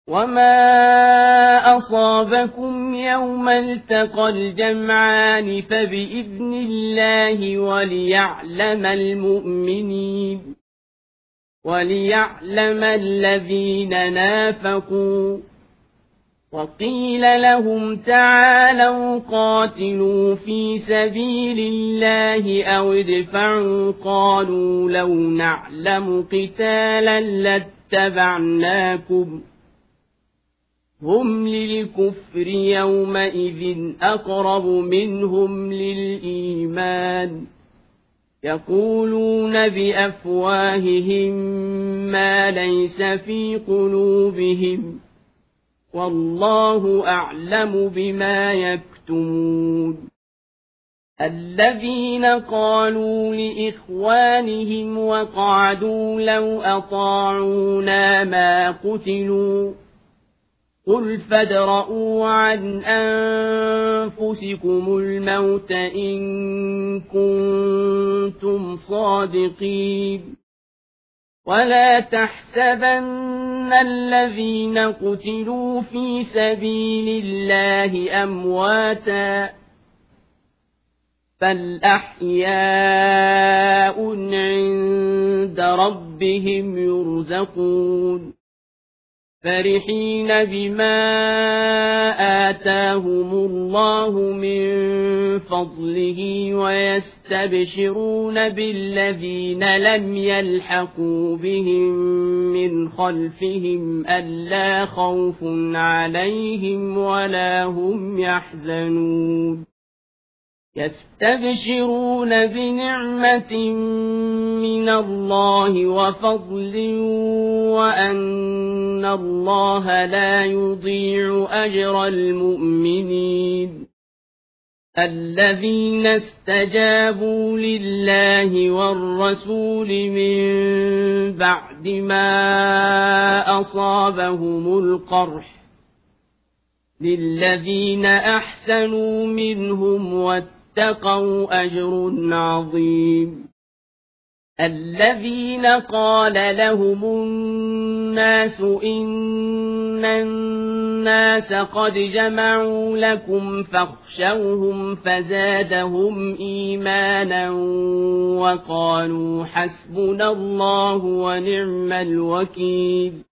وما أصابكم يوم التقى الجمعان فبإذن الله وليعلم الذين نافقوا. وقيل لهم تعالوا قاتلوا في سبيل الله أو ادفعوا قالوا لو نعلم قتالا لاتبعناكم. هم للكفر يومئذ أقرب منهم للإيمان يقولون بأفواههم ما ليس في قلوبهم والله أعلم بما يكتمون. الذين قالوا لإخوانهم وقعدوا لو أطاعونا ما قتلوا قل فادرءوا عن أنفسكم الموت إن كنتم صادقين. ولا تحسبن الذين قتلوا في سبيل الله أمواتا بل أحياء عند ربهم يرزقون فرحين بما آتاهم الله من فضله ويستبشرون بالذين لم يلحقوا بهم من خلفهم ألا خوف عليهم ولا هم يحزنون. يستبشرون بنعمة من الله وفضل وأن الله لا يضيع أجر المؤمنين. الذين استجابوا لله والرسول من بعد ما أصابهم القرح للذين أحسنوا منهم واتقوا أجر عظيم. الذين قال لهم الناس إن الناس قد جمعوا لكم فاخشوهم فزادهم إيمانا وقالوا حسبنا الله ونعم الوكيل.